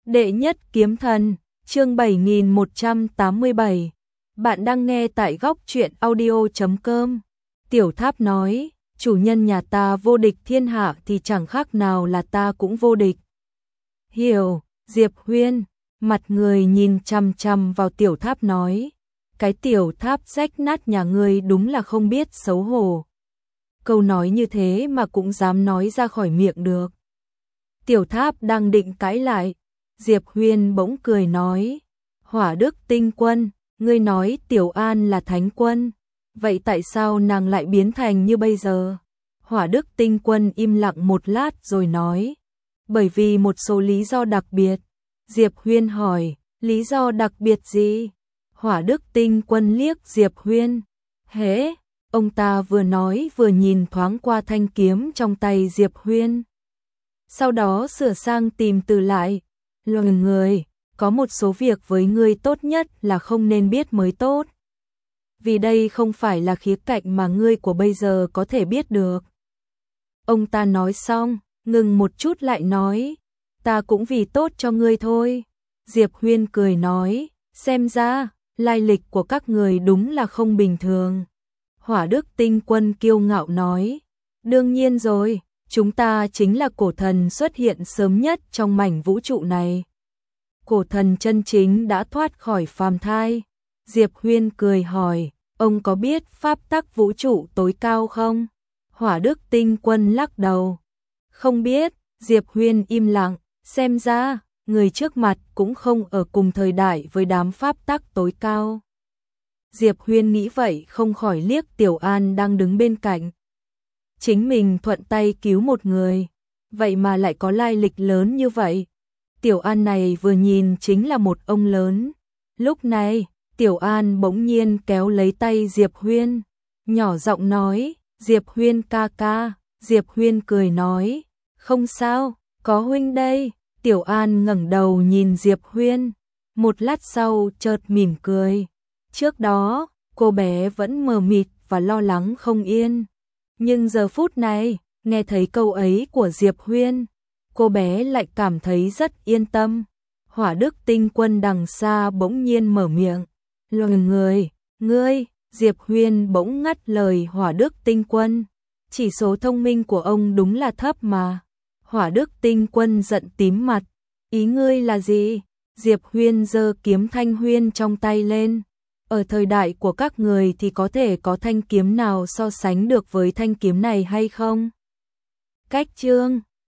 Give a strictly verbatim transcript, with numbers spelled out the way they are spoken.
Đệ nhất kiếm thần, chương bảy nghìn một trăm tám mươi bảy. Bạn đang nghe tại góc truyện audio chấm com. Tiểu Tháp nói, chủ nhân nhà ta vô địch thiên hạ thì chẳng khác nào là ta cũng vô địch. Hiểu, Diệp Huyên, mặt người nhìn chằm chằm vào Tiểu Tháp nói, cái Tiểu Tháp rách nát nhà ngươi đúng là không biết xấu hổ. Câu nói như thế mà cũng dám nói ra khỏi miệng được. Tiểu Tháp đang định cãi lại, Diệp Huyên bỗng cười nói, Hỏa Đức Tinh Quân, ngươi nói Tiểu An là thánh quân, vậy tại sao nàng lại biến thành như bây giờ? Hỏa Đức Tinh Quân im lặng một lát rồi nói, bởi vì một số lý do đặc biệt. Diệp Huyên hỏi, lý do đặc biệt gì? Hỏa Đức Tinh Quân liếc Diệp Huyên, hễ, ông ta vừa nói vừa nhìn thoáng qua thanh kiếm trong tay Diệp Huyên. Sau đó sửa sang tìm từ lại, loài người, có một số việc với ngươi tốt nhất là không nên biết mới tốt. Vì đây không phải là khía cạnh mà ngươi của bây giờ có thể biết được. Ông ta nói xong, ngừng một chút lại nói, ta cũng vì tốt cho ngươi thôi. Diệp Huyên cười nói, xem ra, lai lịch của các người đúng là không bình thường. Hỏa Đức Tinh Quân kiêu ngạo nói, đương nhiên rồi. Chúng ta chính là cổ thần xuất hiện sớm nhất trong mảnh vũ trụ này. Cổ thần chân chính đã thoát khỏi phàm thai. Diệp Huyên cười hỏi, ông có biết pháp tắc vũ trụ tối cao không? Hỏa Đức Tinh Quân lắc đầu. Không biết, Diệp Huyên im lặng, xem ra, người trước mặt cũng không ở cùng thời đại với đám pháp tắc tối cao. Diệp Huyên nghĩ vậy không khỏi liếc Tiểu An đang đứng bên cạnh. Chính mình thuận tay cứu một người, vậy mà lại có lai lịch lớn như vậy. Tiểu An này vừa nhìn chính là một ông lớn. Lúc này, Tiểu An bỗng nhiên kéo lấy tay Diệp Huyên, nhỏ giọng nói, Diệp Huyên ca ca. Diệp Huyên cười nói, không sao, có huynh đây. Tiểu An ngẩng đầu nhìn Diệp Huyên, một lát sau chợt mỉm cười. Trước đó, cô bé vẫn mờ mịt và lo lắng không yên. Nhưng giờ phút này, nghe thấy câu ấy của Diệp Huyên, cô bé lại cảm thấy rất yên tâm. Hỏa Đức Tinh Quân đằng xa bỗng nhiên mở miệng, loài người, ngươi. Diệp Huyên bỗng ngắt lời Hỏa Đức Tinh Quân, chỉ số thông minh của ông đúng là thấp mà. Hỏa Đức Tinh Quân giận tím mặt, ý ngươi là gì? Diệp Huyên giơ kiếm Thanh Huyên trong tay lên. Ở thời đại của các người thì có thể có thanh kiếm nào so sánh được với thanh kiếm này hay không? Cách chương